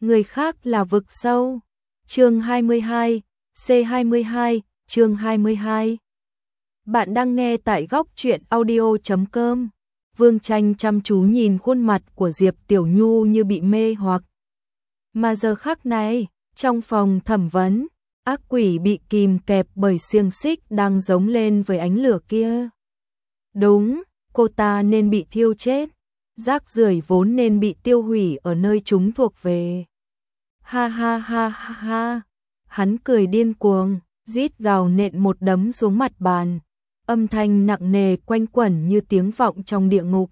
người khác là vực sâu. Chương 22, C22, chương 22. Bạn đang nghe tại góc truyện audio.com. Vương Tranh chăm chú nhìn khuôn mặt của Diệp Tiểu Nhu như bị mê hoặc. Mà giờ khắc này, trong phòng thẩm vấn, ác quỷ bị kìm kẹp bởi xiềng xích đang giống lên với ánh lửa kia. Đúng, cô ta nên bị thiêu chết. Rác rưởi vốn nên bị tiêu hủy ở nơi chúng thuộc về. Ha ha ha ha ha. Hắn cười điên cuồng, rít gào nện một đấm xuống mặt bàn. Âm thanh nặng nề quanh quẩn như tiếng vọng trong địa ngục.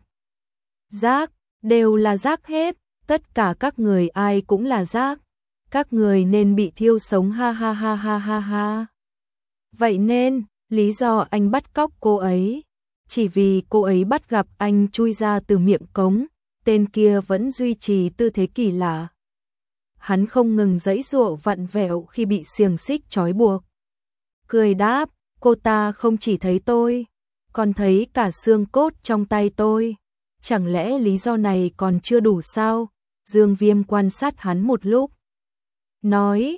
Rác, đều là rác hết, tất cả các người ai cũng là rác. Các người nên bị thiêu sống ha ha ha ha ha ha. Vậy nên, lý do anh bắt cóc cô ấy, chỉ vì cô ấy bắt gặp anh chui ra từ miệng cống, tên kia vẫn duy trì tư thế kỳ lạ. Hắn không ngừng giãy giụa vặn vẹo khi bị xiềng xích trói buộc. Cười đáp, cô ta không chỉ thấy tôi, còn thấy cả xương cốt trong tay tôi. Chẳng lẽ lý do này còn chưa đủ sao? Dương Viêm quan sát hắn một lúc. Nói,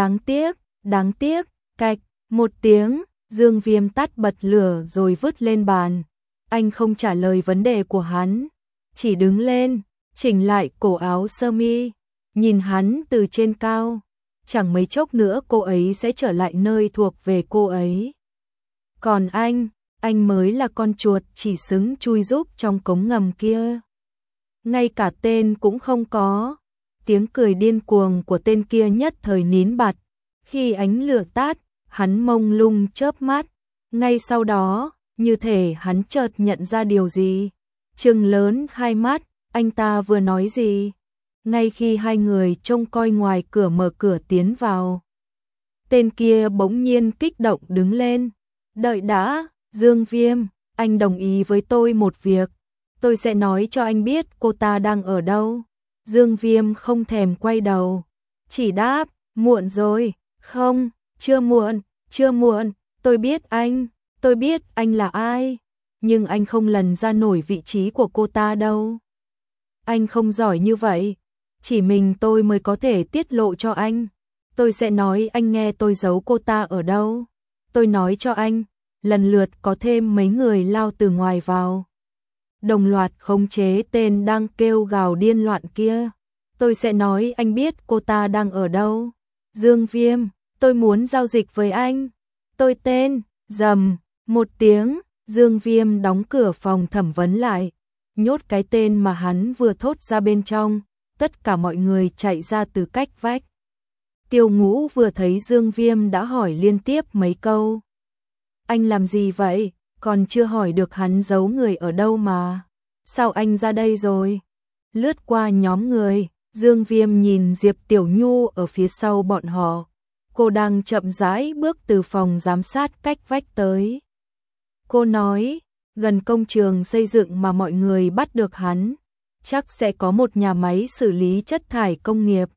đáng tiếc, cạch, một tiếng, Dương Viêm tắt bật lửa rồi vứt lên bàn. Anh không trả lời vấn đề của hắn, chỉ đứng lên, chỉnh lại cổ áo sơ mi, nhìn hắn từ trên cao. Chẳng mấy chốc nữa cô ấy sẽ trở lại nơi thuộc về cô ấy. Còn anh mới là con chuột chỉ xứng chui rúc trong cống ngầm kia. Ngay cả tên cũng không có. Tiếng cười điên cuồng của tên kia nhất thời nín bặt. Khi ánh lửa tắt, hắn mông lung chớp mắt. Ngay sau đó, như thể hắn chợt nhận ra điều gì. Trừng lớn hai mắt, anh ta vừa nói gì? Ngay khi hai người trông coi ngoài cửa mở cửa tiến vào, tên kia bỗng nhiên kích động đứng lên. Đợi đã, Dương Viêm, anh đồng ý với tôi một việc. Tôi sẽ nói cho anh biết cô ta đang ở đâu. Dương Viêm không thèm quay đầu, chỉ đáp, muộn rồi. Không, chưa muộn, tôi biết anh là ai. Nhưng anh không lần ra nổi vị trí của cô ta đâu. Anh không giỏi như vậy. Chỉ mình tôi mới có thể tiết lộ cho anh. Tôi sẽ nói anh nghe tôi giấu cô ta ở đâu. Tôi nói cho anh, lần lượt có thêm mấy người lao từ ngoài vào, đồng loạt khống chế tên đang kêu gào điên loạn kia. Tôi sẽ nói anh biết cô ta đang ở đâu. Dương Viêm, tôi muốn giao dịch với anh. Tôi tên, rầm, một tiếng, Dương Viêm đóng cửa phòng thẩm vấn lại, nhốt cái tên mà hắn vừa thốt ra bên trong. Tất cả mọi người chạy ra từ cách vách. Tiêu Ngũ vừa thấy Dương Viêm đã hỏi liên tiếp mấy câu. Anh làm gì vậy? Còn chưa hỏi được hắn giấu người ở đâu mà. Sao anh ra đây rồi? Lướt qua nhóm người, Dương Viêm nhìn Diệp Tiểu Nhu ở phía sau bọn họ. Cô đang chậm rãi bước từ phòng giám sát cách vách tới. Cô nói, gần công trường xây dựng mà mọi người bắt được hắn, chắc sẽ có một nhà máy xử lý chất thải công nghiệp.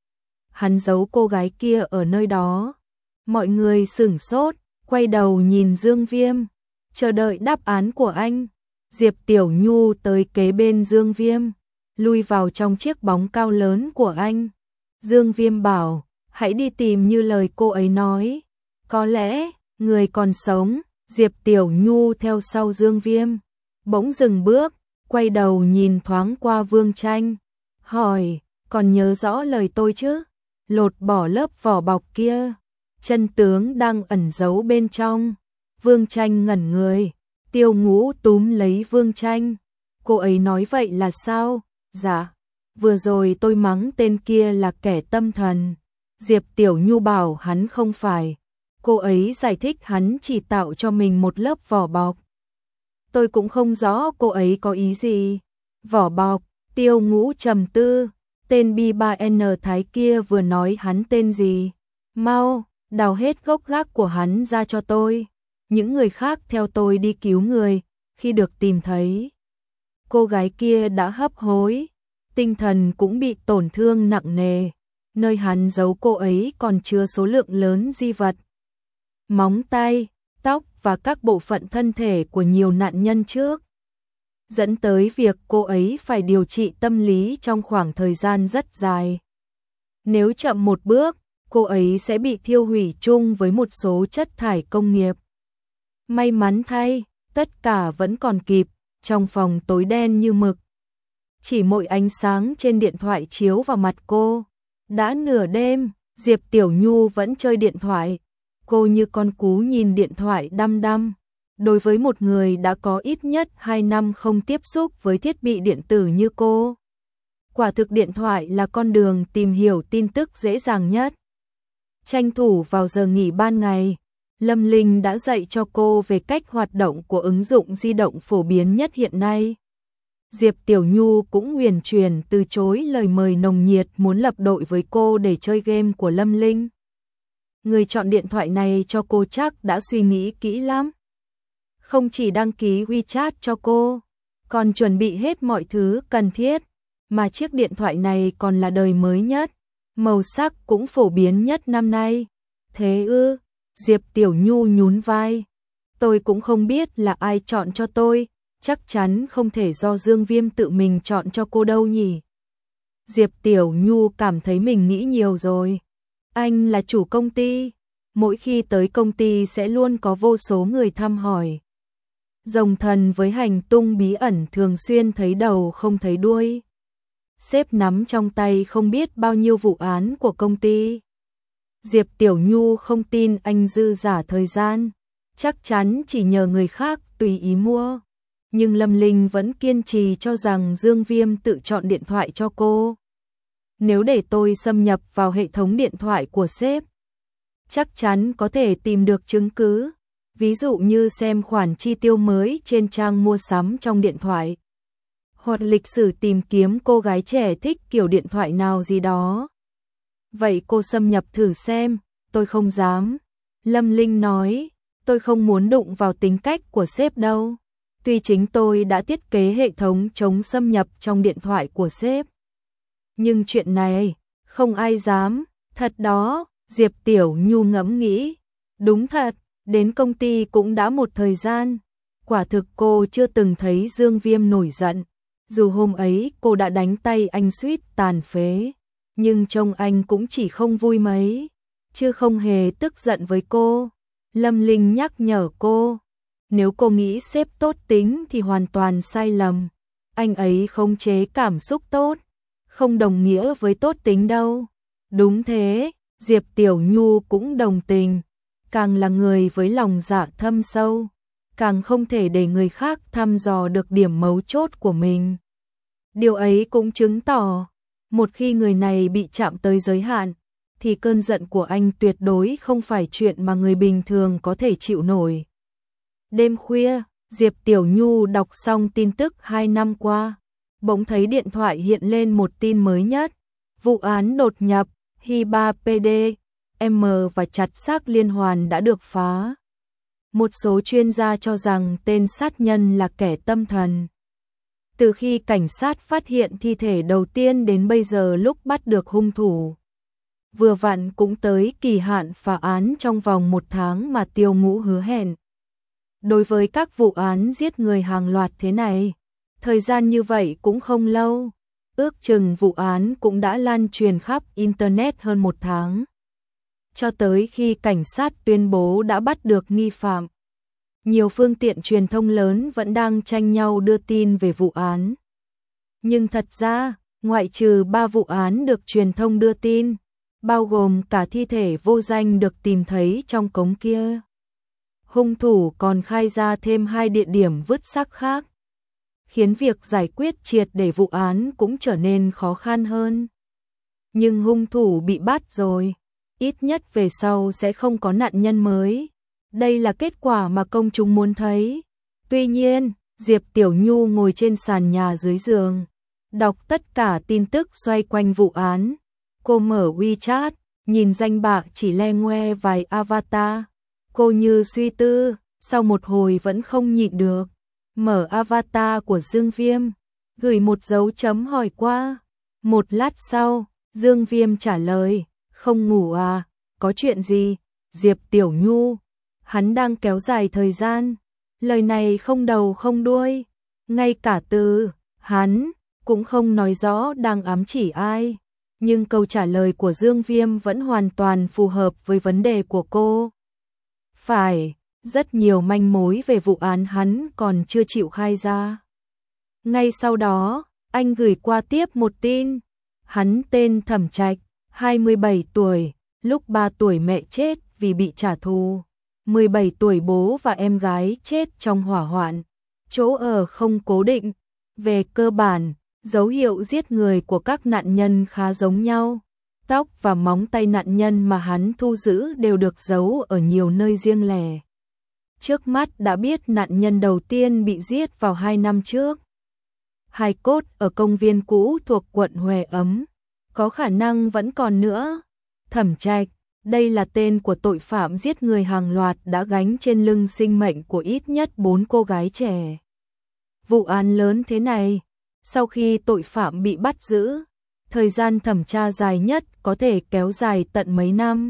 Hắn giấu cô gái kia ở nơi đó. Mọi người sửng sốt, quay đầu nhìn Dương Viêm, chờ đợi đáp án của anh. Diệp Tiểu Nhu tới kế bên Dương Viêm, lui vào trong chiếc bóng cao lớn của anh. Dương Viêm bảo, hãy đi tìm như lời cô ấy nói. Có lẽ, người còn sống. Diệp Tiểu Nhu theo sau Dương Viêm, bỗng dừng bước, quay đầu nhìn thoáng qua Vương Tranh, hỏi, còn nhớ rõ lời tôi chứ? Lột bỏ lớp vỏ bọc kia, chân tướng đang ẩn giấu bên trong. Vương Tranh ngẩn người, Tiêu Ngũ túm lấy Vương Tranh. Cô ấy nói vậy là sao? Dạ, vừa rồi tôi mắng tên kia là kẻ tâm thần. Diệp Tiểu Nhu bảo hắn không phải. Cô ấy giải thích hắn chỉ tạo cho mình một lớp vỏ bọc. Tôi cũng không rõ cô ấy có ý gì. Vỏ bọc, Tiêu Ngũ trầm tư, tên B3N Thái kia vừa nói hắn tên gì? Mau, đào hết gốc gác của hắn ra cho tôi. Những người khác theo tôi đi cứu người. Khi được tìm thấy, cô gái kia đã hấp hối, tinh thần cũng bị tổn thương nặng nề. Nơi hắn giấu cô ấy còn chứa số lượng lớn di vật, móng tay, tóc và các bộ phận thân thể của nhiều nạn nhân trước, dẫn tới việc cô ấy phải điều trị tâm lý trong khoảng thời gian rất dài. Nếu chậm một bước, cô ấy sẽ bị thiêu hủy chung với một số chất thải công nghiệp. May mắn thay, tất cả vẫn còn kịp, trong phòng tối đen như mực. Chỉ mỗi ánh sáng trên điện thoại chiếu vào mặt cô. Đã nửa đêm, Diệp Tiểu Nhu vẫn chơi điện thoại. Cô như con cú nhìn điện thoại đăm đăm. Đối với một người đã có ít nhất 2 năm không tiếp xúc với thiết bị điện tử như cô, quả thực điện thoại là con đường tìm hiểu tin tức dễ dàng nhất. Tranh thủ vào giờ nghỉ ban ngày, Lâm Linh đã dạy cho cô về cách hoạt động của ứng dụng di động phổ biến nhất hiện nay. Diệp Tiểu Nhu cũng uyển chuyển từ chối lời mời nồng nhiệt muốn lập đội với cô để chơi game của Lâm Linh. Người chọn điện thoại này cho cô chắc đã suy nghĩ kỹ lắm. Không chỉ đăng ký WeChat cho cô, còn chuẩn bị hết mọi thứ cần thiết, mà chiếc điện thoại này còn là đời mới nhất, màu sắc cũng phổ biến nhất năm nay. Thế ư? Diệp Tiểu Nhu nhún vai. Tôi cũng không biết là ai chọn cho tôi, chắc chắn không thể do Dương Viêm tự mình chọn cho cô đâu nhỉ. Diệp Tiểu Nhu cảm thấy mình nghĩ nhiều rồi. Anh là chủ công ty, mỗi khi tới công ty sẽ luôn có vô số người thăm hỏi. Rồng thần với hành tung bí ẩn thường xuyên thấy đầu không thấy đuôi. Sếp nắm trong tay không biết bao nhiêu vụ án của công ty. Diệp Tiểu Nhu không tin anh dư giả thời gian, chắc chắn chỉ nhờ người khác tùy ý mua. Nhưng Lâm Linh vẫn kiên trì cho rằng Dương Viêm tự chọn điện thoại cho cô. Nếu để tôi xâm nhập vào hệ thống điện thoại của sếp, chắc chắn có thể tìm được chứng cứ, ví dụ như xem khoản chi tiêu mới trên trang mua sắm trong điện thoại, hoặc lịch sử tìm kiếm cô gái trẻ thích kiểu điện thoại nào gì đó. Vậy cô xâm nhập thử xem. Tôi không dám. Lâm Linh nói, tôi không muốn đụng vào tính cách của sếp đâu. Tuy chính tôi đã thiết kế hệ thống chống xâm nhập trong điện thoại của sếp, nhưng chuyện này không ai dám. Thật đó, Diệp Tiểu Nhu ngẫm nghĩ. Đúng thật, đến công ty cũng đã một thời gian. Quả thực cô chưa từng thấy Dương Viêm nổi giận. Dù hôm ấy cô đã đánh tay anh suýt tàn phế, nhưng trông anh cũng chỉ không vui mấy, chứ không hề tức giận với cô. Lâm Linh nhắc nhở cô, nếu cô nghĩ sếp tốt tính thì hoàn toàn sai lầm. Anh ấy khống chế cảm xúc tốt, không đồng nghĩa với tốt tính đâu. Đúng thế, Diệp Tiểu Nhu cũng đồng tình. Càng là người với lòng dạ thâm sâu, càng không thể để người khác thăm dò được điểm mấu chốt của mình. Điều ấy cũng chứng tỏ, một khi người này bị chạm tới giới hạn, thì cơn giận của anh tuyệt đối không phải chuyện mà người bình thường có thể chịu nổi. Đêm khuya, Diệp Tiểu Nhu đọc xong tin tức 2 năm qua, bỗng thấy điện thoại hiện lên một tin mới nhất. Vụ án đột nhập, Hiba PD, M và chặt xác liên hoàn đã được phá. Một số chuyên gia cho rằng tên sát nhân là kẻ tâm thần. Từ khi cảnh sát phát hiện thi thể đầu tiên đến bây giờ lúc bắt được hung thủ, vừa vặn cũng tới kỳ hạn phá án trong vòng 1 tháng mà Tiêu Ngũ hứa hẹn. Đối với các vụ án giết người hàng loạt thế này, thời gian như vậy cũng không lâu. Ước chừng vụ án cũng đã lan truyền khắp Internet hơn 1 tháng. Cho tới khi cảnh sát tuyên bố đã bắt được nghi phạm, nhiều phương tiện truyền thông lớn vẫn đang tranh nhau đưa tin về vụ án. Nhưng thật ra, ngoại trừ 3 vụ án được truyền thông đưa tin, bao gồm cả thi thể vô danh được tìm thấy trong cống kia, hung thủ còn khai ra thêm 2 địa điểm vứt xác khác, khiến việc giải quyết triệt để vụ án cũng trở nên khó khăn hơn. Nhưng hung thủ bị bắt rồi, ít nhất về sau sẽ không có nạn nhân mới. Đây là kết quả mà công chúng muốn thấy. Tuy nhiên, Diệp Tiểu Nhu ngồi trên sàn nhà dưới giường, đọc tất cả tin tức xoay quanh vụ án. Cô mở WeChat, nhìn danh bạ chỉ le ngoe vài avatar. Cô như suy tư, sau một hồi vẫn không nhịn được. Mở avatar của Dương Viêm, gửi một dấu chấm hỏi qua. Một lát sau, Dương Viêm trả lời, không ngủ à, có chuyện gì? Diệp Tiểu Nhu, hắn đang kéo dài thời gian. Lời này không đầu không đuôi, ngay cả từ hắn cũng không nói rõ đang ám chỉ ai. Nhưng câu trả lời của Dương Viêm vẫn hoàn toàn phù hợp với vấn đề của cô. Phải, rất nhiều manh mối về vụ án hắn còn chưa chịu khai ra. Ngay sau đó, anh gửi qua tiếp một tin. Hắn tên Thẩm Trạch, 27 tuổi, lúc 3 tuổi mẹ chết vì bị trả thù. 17 tuổi bố và em gái chết trong hỏa hoạn. Chỗ ở không cố định. Về cơ bản, dấu hiệu giết người của các nạn nhân khá giống nhau. Tóc và móng tay nạn nhân mà hắn thu giữ đều được giấu ở nhiều nơi riêng lẻ. Trước mắt đã biết nạn nhân đầu tiên bị giết vào 2 năm trước. Hài cốt ở công viên cũ thuộc quận Hòe Ấm. Có khả năng vẫn còn nữa. Thẩm Trạch, đây là tên của tội phạm giết người hàng loạt đã gánh trên lưng sinh mệnh của ít nhất 4 cô gái trẻ. Vụ án lớn thế này, sau khi tội phạm bị bắt giữ, thời gian thẩm tra dài nhất có thể kéo dài tận mấy năm.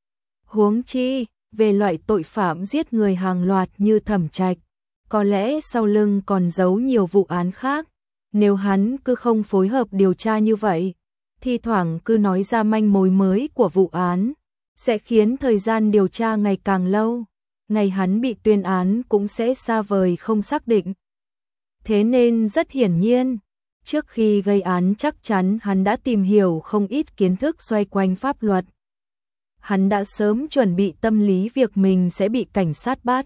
Huống chi, về loại tội phạm giết người hàng loạt như Thẩm Trạch, có lẽ sau lưng còn giấu nhiều vụ án khác. Nếu hắn cứ không phối hợp điều tra như vậy, thi thoảng cứ nói ra manh mối mới của vụ án, sẽ khiến thời gian điều tra ngày càng lâu, ngày hắn bị tuyên án cũng sẽ xa vời không xác định. Thế nên rất hiển nhiên, trước khi gây án chắc chắn hắn đã tìm hiểu không ít kiến thức xoay quanh pháp luật. Hắn đã sớm chuẩn bị tâm lý việc mình sẽ bị cảnh sát bắt.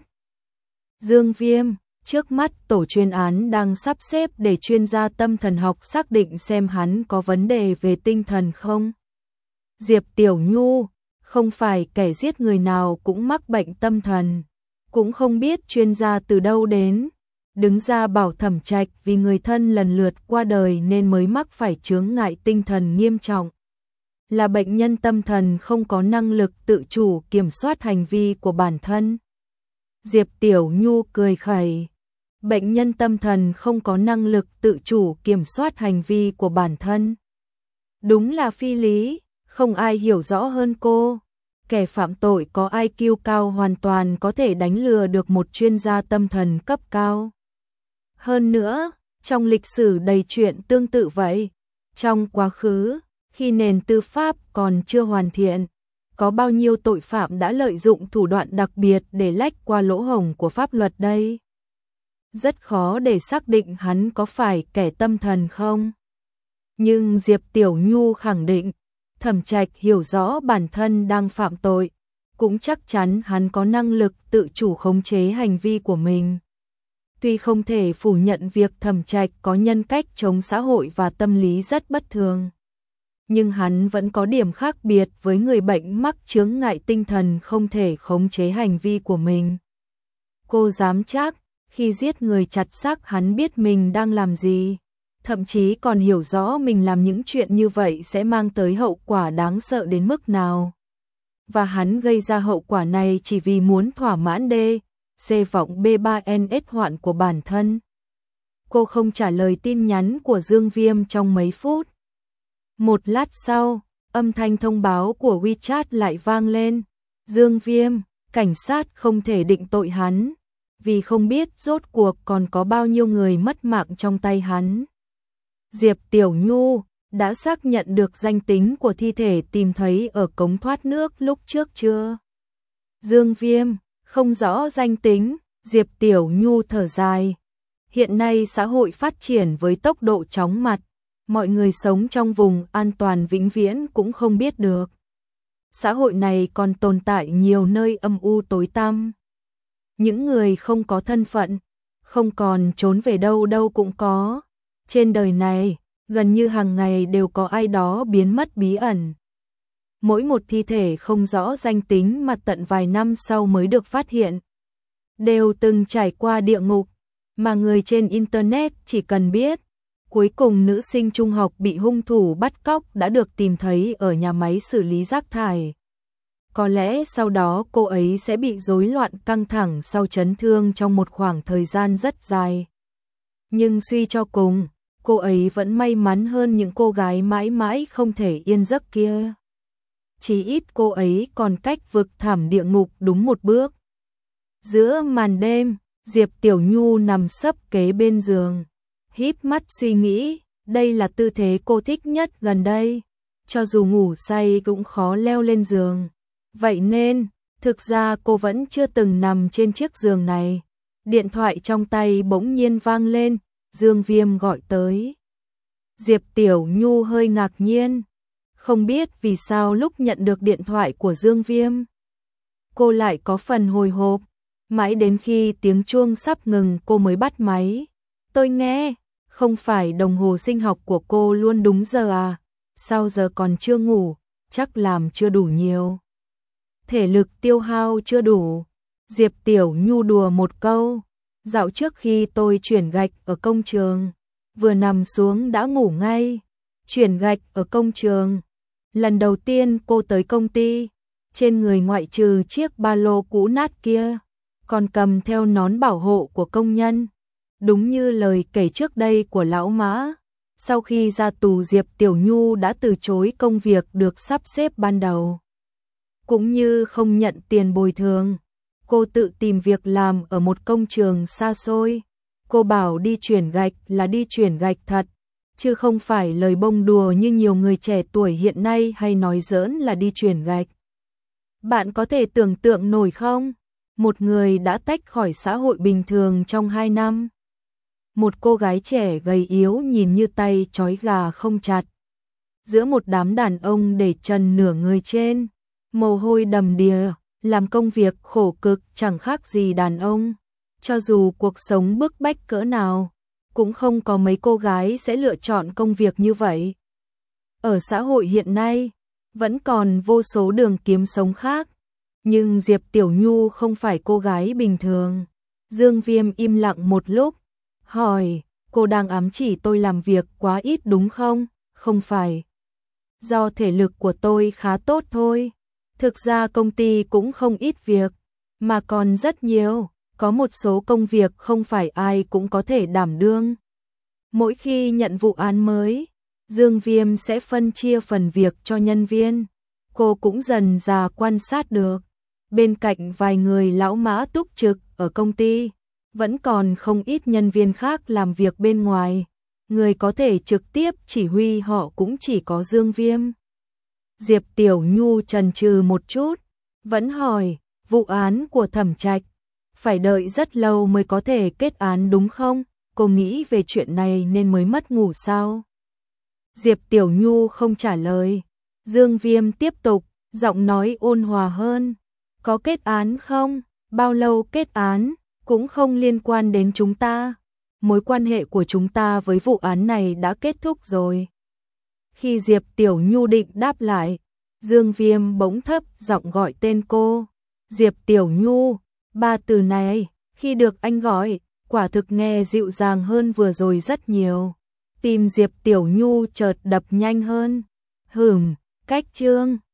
Dương Viêm, trước mắt tổ chuyên án đang sắp xếp để chuyên gia tâm thần học xác định xem hắn có vấn đề về tinh thần không. Diệp Tiểu Nhu, không phải kẻ giết người nào cũng mắc bệnh tâm thần, cũng không biết chuyên gia từ đâu đến, đứng ra bảo Thẩm Trạch vì người thân lần lượt qua đời nên mới mắc phải chướng ngại tinh thần nghiêm trọng. Là bệnh nhân tâm thần không có năng lực tự chủ kiểm soát hành vi của bản thân. Diệp Tiểu Nhu cười khẩy. Bệnh nhân tâm thần không có năng lực tự chủ kiểm soát hành vi của bản thân. Đúng là phi lý, không ai hiểu rõ hơn cô. Kẻ phạm tội có IQ cao hoàn toàn có thể đánh lừa được một chuyên gia tâm thần cấp cao. Hơn nữa, trong lịch sử đầy chuyện tương tự vậy. Trong quá khứ, khi nền tư pháp còn chưa hoàn thiện, có bao nhiêu tội phạm đã lợi dụng thủ đoạn đặc biệt để lách qua lỗ hổng của pháp luật đây? Rất khó để xác định hắn có phải kẻ tâm thần không. Nhưng Diệp Tiểu Nhu khẳng định, Thẩm Trạch hiểu rõ bản thân đang phạm tội, cũng chắc chắn hắn có năng lực tự chủ khống chế hành vi của mình. Tuy không thể phủ nhận việc Thẩm Trạch có nhân cách chống xã hội và tâm lý rất bất thường, nhưng hắn vẫn có điểm khác biệt với người bệnh mắc chướng ngại tinh thần không thể khống chế hành vi của mình. Cô dám chắc, khi giết người chặt xác hắn biết mình đang làm gì, thậm chí còn hiểu rõ mình làm những chuyện như vậy sẽ mang tới hậu quả đáng sợ đến mức nào. Và hắn gây ra hậu quả này chỉ vì muốn thỏa mãn C vọng B3NS hoạn của bản thân. Cô không trả lời tin nhắn của Dương Viêm trong mấy phút. Một lát sau, âm thanh thông báo của WeChat lại vang lên. Dương Viêm, cảnh sát không thể định tội hắn, vì không biết rốt cuộc còn có bao nhiêu người mất mạng trong tay hắn. Diệp Tiểu Nhu đã xác nhận được danh tính của thi thể tìm thấy ở cống thoát nước lúc trước chưa? Dương Viêm, không rõ danh tính, Diệp Tiểu Nhu thở dài. Hiện nay xã hội phát triển với tốc độ chóng mặt, mọi người sống trong vùng an toàn vĩnh viễn cũng không biết được. Xã hội này còn tồn tại nhiều nơi âm u tối tăm. Những người không có thân phận, không còn trốn về đâu đâu cũng có. Trên đời này, gần như hàng ngày đều có ai đó biến mất bí ẩn. Mỗi một thi thể không rõ danh tính mà tận vài năm sau mới được phát hiện, đều từng trải qua địa ngục, mà người trên Internet chỉ cần biết. Cuối cùng nữ sinh trung học bị hung thủ bắt cóc đã được tìm thấy ở nhà máy xử lý rác thải. Có lẽ sau đó cô ấy sẽ bị rối loạn căng thẳng sau chấn thương trong một khoảng thời gian rất dài. Nhưng suy cho cùng, cô ấy vẫn may mắn hơn những cô gái mãi mãi không thể yên giấc kia. Chỉ ít cô ấy còn cách vực thẳm địa ngục đúng một bước. Giữa màn đêm, Diệp Tiểu Nhu nằm sấp kế bên giường, híp mắt suy nghĩ, đây là tư thế cô thích nhất gần đây. cho dù ngủ say cũng khó leo lên giường. Vậy nên, thực ra cô vẫn chưa từng nằm trên chiếc giường này. Điện thoại trong tay bỗng nhiên vang lên, Dương Viêm gọi tới. Diệp Tiểu Nhu hơi ngạc nhiên, không biết vì sao lúc nhận được điện thoại của Dương Viêm, cô lại có phần hồi hộp, mãi đến khi tiếng chuông sắp ngừng cô mới bắt máy. Tôi nghe, không phải đồng hồ sinh học của cô luôn đúng giờ à? Sao giờ còn chưa ngủ, chắc làm chưa đủ nhiều. Thể lực tiêu hao chưa đủ. Diệp Tiểu Nhu đùa một câu. Dạo trước khi tôi chuyển gạch ở công trường, vừa nằm xuống đã ngủ ngay. Chuyển gạch ở công trường. Lần đầu tiên cô tới công ty, trên người ngoại trừ chiếc ba lô cũ nát kia, còn cầm theo nón bảo hộ của công nhân. Đúng như lời kể trước đây của lão Mã, sau khi ra tù Diệp Tiểu Nhu đã từ chối công việc được sắp xếp ban đầu, cũng như không nhận tiền bồi thường. Cô tự tìm việc làm ở một công trường xa xôi. Cô bảo đi chuyển gạch là đi chuyển gạch thật, chứ không phải lời bông đùa như nhiều người trẻ tuổi hiện nay hay nói giỡn là đi chuyển gạch. Bạn có thể tưởng tượng nổi không? Một người đã tách khỏi xã hội bình thường trong 2 năm. Một cô gái trẻ gầy yếu nhìn như tay trói gà không chặt. Giữa một đám đàn ông để trần nửa người trên, mồ hôi đầm đìa, làm công việc khổ cực chẳng khác gì đàn ông. Cho dù cuộc sống bức bách cỡ nào, cũng không có mấy cô gái sẽ lựa chọn công việc như vậy. Ở xã hội hiện nay, vẫn còn vô số đường kiếm sống khác. Nhưng Diệp Tiểu Nhu không phải cô gái bình thường. Dương Viêm im lặng một lúc, hỏi, cô đang ám chỉ tôi làm việc quá ít đúng không? Không phải. Do thể lực của tôi khá tốt thôi. Thực ra công ty cũng không ít việc, mà còn rất nhiều. Có một số công việc không phải ai cũng có thể đảm đương. Mỗi khi nhận vụ án mới, Dương Viêm sẽ phân chia phần việc cho nhân viên. Cô cũng dần dà quan sát được. Bên cạnh vài người lão Mã túc trực ở công ty, vẫn còn không ít nhân viên khác làm việc bên ngoài. Người có thể trực tiếp chỉ huy họ cũng chỉ có Dương Viêm. Diệp Tiểu Nhu chần chừ một chút, vẫn hỏi, vụ án của Thẩm Trạch phải đợi rất lâu mới có thể kết án đúng không? Cô nghĩ về chuyện này nên mới mất ngủ sao? Diệp Tiểu Nhu không trả lời. Dương Viêm tiếp tục, giọng nói ôn hòa hơn. Có kết án không? Bao lâu kết án? Cũng không liên quan đến chúng ta. Mối quan hệ của chúng ta với vụ án này đã kết thúc rồi. Khi Diệp Tiểu Nhu định đáp lại, Dương Viêm bỗng thấp giọng gọi tên cô. Diệp Tiểu Nhu, 3 từ này, khi được anh gọi, quả thực nghe dịu dàng hơn vừa rồi rất nhiều. Tim Diệp Tiểu Nhu chợt đập nhanh hơn. Cách Chương